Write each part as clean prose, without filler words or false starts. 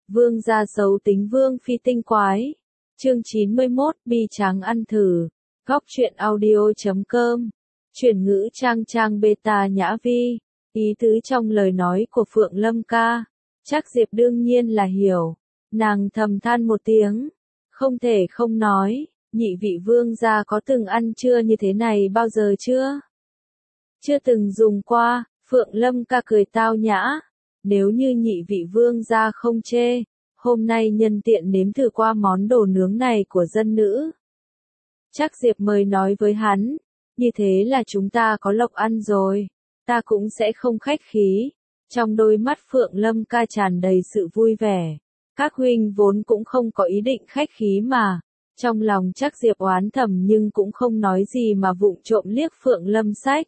Vương gia xấu tính vương phi tinh quái. Chương 91, bi tráng ăn thử. Góc truyện audio.com. Chuyển ngữ trang beta nhã vi. Ý tứ trong lời nói của Phượng Lâm ca, chắc Diệp đương nhiên là hiểu. Nàng thầm than một tiếng, không thể không nói, nhị vị vương gia có từng ăn trưa như thế này bao giờ chưa? Chưa từng dùng qua. Phượng Lâm ca cười tao nhã. Nếu như nhị vị vương gia không chê, hôm nay nhân tiện nếm thử qua món đồ nướng này của dân nữ. Chắc Diệp mời nói với hắn, như thế là chúng ta có lộc ăn rồi, ta cũng sẽ không khách khí. Trong đôi mắt Phượng Lâm ca tràn đầy sự vui vẻ. Các huynh vốn cũng không có ý định khách khí mà. Trong lòng chắc Diệp oán thầm nhưng cũng không nói gì mà vụng trộm liếc Phượng Lâm sách.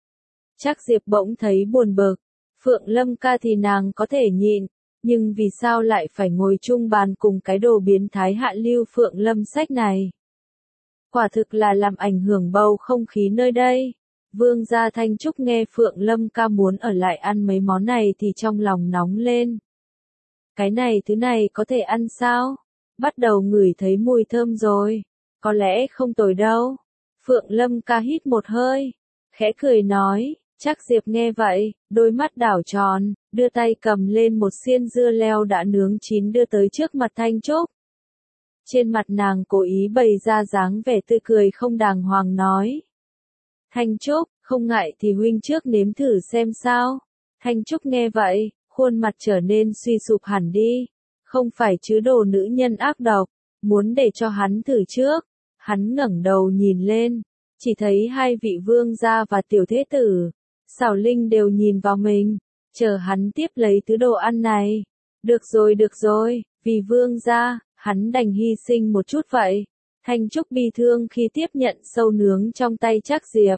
Chắc Diệp bỗng thấy buồn bực. Phượng Lâm ca thì nàng có thể nhịn, nhưng vì sao lại phải ngồi chung bàn cùng cái đồ biến thái hạ lưu Phượng Lâm sách này? Quả thực là làm ảnh hưởng bầu không khí nơi đây. Vương gia Thanh Trúc nghe Phượng Lâm ca muốn ở lại ăn mấy món này thì trong lòng nóng lên. Cái này thứ này có thể ăn sao? Bắt đầu ngửi thấy mùi thơm rồi. Có lẽ không tồi đâu. Phượng Lâm ca hít một hơi, khẽ cười nói. Chắc Diệp nghe vậy, đôi mắt đảo tròn, đưa tay cầm lên một xiên dưa leo đã nướng chín đưa tới trước mặt Thanh Trúc. Trên mặt nàng cố ý bày ra dáng vẻ tươi cười không đàng hoàng nói. Thanh Trúc, không ngại thì huynh trước nếm thử xem sao. Thanh Trúc nghe vậy, khuôn mặt trở nên suy sụp hẳn đi. Không phải chứ đồ nữ nhân ác độc, muốn để cho hắn thử trước. Hắn ngẩng đầu nhìn lên, chỉ thấy hai vị vương gia và tiểu thế tử, Xảo Linh đều nhìn vào mình, chờ hắn tiếp lấy thứ đồ ăn này. Được rồi, vì vương gia, hắn đành hy sinh một chút vậy. Thanh Trúc bi thương khi tiếp nhận sâu nướng trong tay chắc Diệp.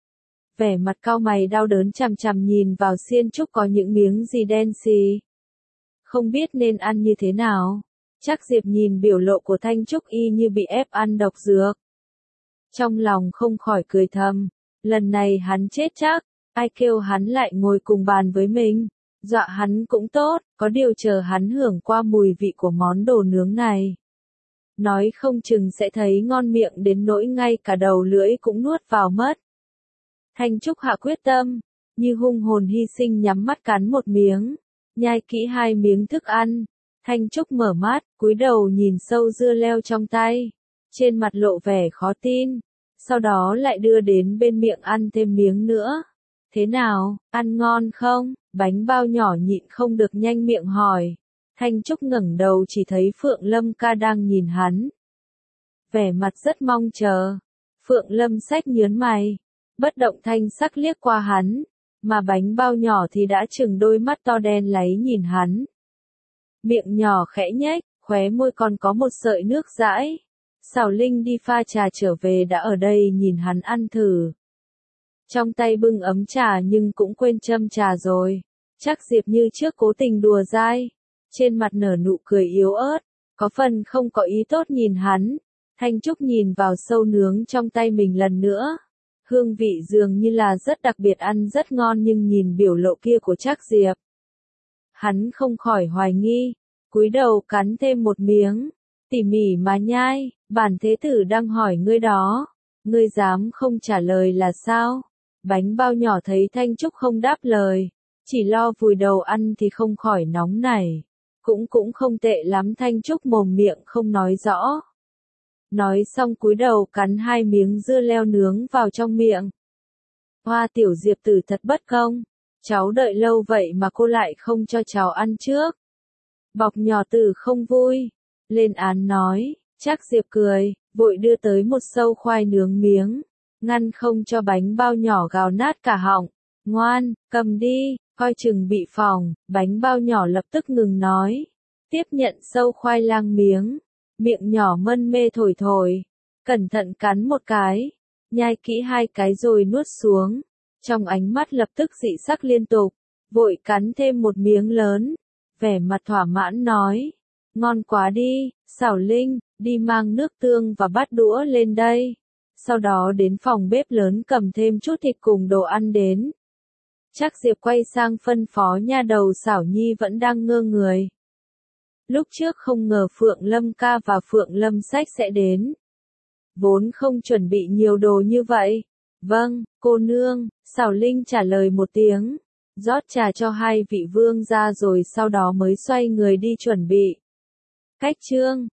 Vẻ mặt cau mày đau đớn chằm chằm nhìn vào xiên trúc có những miếng gì đen xì. Không biết nên ăn như thế nào. Chắc Diệp nhìn biểu lộ của Thanh Trúc y như bị ép ăn độc dược. Trong lòng không khỏi cười thầm, lần này hắn chết chắc. Ai kêu hắn lại ngồi cùng bàn với mình, dọa hắn cũng tốt, có điều chờ hắn hưởng qua mùi vị của món đồ nướng này. Nói không chừng sẽ thấy ngon miệng đến nỗi ngay cả đầu lưỡi cũng nuốt vào mất. Thanh Trúc hạ quyết tâm, như hung hồn hy sinh nhắm mắt cắn một miếng, nhai kỹ hai miếng thức ăn. Thanh Trúc mở mắt, cúi đầu nhìn sâu dưa leo trong tay, trên mặt lộ vẻ khó tin, sau đó lại đưa đến bên miệng ăn thêm miếng nữa. Thế nào, ăn ngon không? Bánh bao nhỏ nhịn không được nhanh miệng hỏi. Thanh Trúc ngẩng đầu chỉ thấy Phượng Lâm ca đang nhìn hắn. Vẻ mặt rất mong chờ. Phượng Lâm sách nhớn mày, bất động thanh sắc liếc qua hắn, mà bánh bao nhỏ thì đã trừng đôi mắt to đen láy nhìn hắn. Miệng nhỏ khẽ nhếch, khóe môi còn có một sợi nước dãi. Xảo Linh đi pha trà trở về đã ở đây nhìn hắn ăn thử. Trong tay bưng ấm trà nhưng cũng quên châm trà rồi. Chắc Diệp như trước cố tình đùa dai. Trên mặt nở nụ cười yếu ớt, có phần không có ý tốt nhìn hắn. Thanh Trúc nhìn vào sâu nướng trong tay mình lần nữa. Hương vị dường như là rất đặc biệt, ăn rất ngon, nhưng nhìn biểu lộ kia của chắc Diệp, hắn không khỏi hoài nghi, cúi đầu cắn thêm một miếng, tỉ mỉ mà nhai. Bản thế tử đang hỏi ngươi đó, ngươi dám không trả lời là sao? Bánh bao nhỏ thấy Thanh Trúc không đáp lời, chỉ lo vùi đầu ăn thì không khỏi nóng nảy. Cũng không tệ lắm. Thanh Trúc mồm miệng không nói rõ. Nói xong cúi đầu cắn hai miếng dưa leo nướng vào trong miệng. Hoa tiểu Diệp tử thật bất công. Cháu đợi lâu vậy mà cô lại không cho cháu ăn trước. Bọc nhỏ tử không vui. Lên án nói. Chắc Diệp cười, vội đưa tới một sâu khoai nướng miếng, ngăn không cho bánh bao nhỏ gào nát cả họng. Ngoan, cầm đi, coi chừng bị phỏng. Bánh bao nhỏ lập tức ngừng nói, tiếp nhận sâu khoai lang miếng, miệng nhỏ mân mê thổi thổi, cẩn thận cắn một cái, nhai kỹ hai cái rồi nuốt xuống. Trong ánh mắt lập tức dị sắc liên tục, vội cắn thêm một miếng lớn, vẻ mặt thỏa mãn nói, ngon quá đi. Xảo Linh, đi mang nước tương và bát đũa lên đây. Sau đó đến phòng bếp lớn cầm thêm chút thịt cùng đồ ăn đến. Chắc Diệp quay sang phân phó nha đầu Xảo Nhi vẫn đang ngơ người. Lúc trước không ngờ Phượng Lâm ca và Phượng Lâm sách sẽ đến. Vốn không chuẩn bị nhiều đồ như vậy. Vâng, cô nương, Xảo Linh trả lời một tiếng, rót trà cho hai vị vương gia rồi sau đó mới xoay người đi chuẩn bị. Cách chương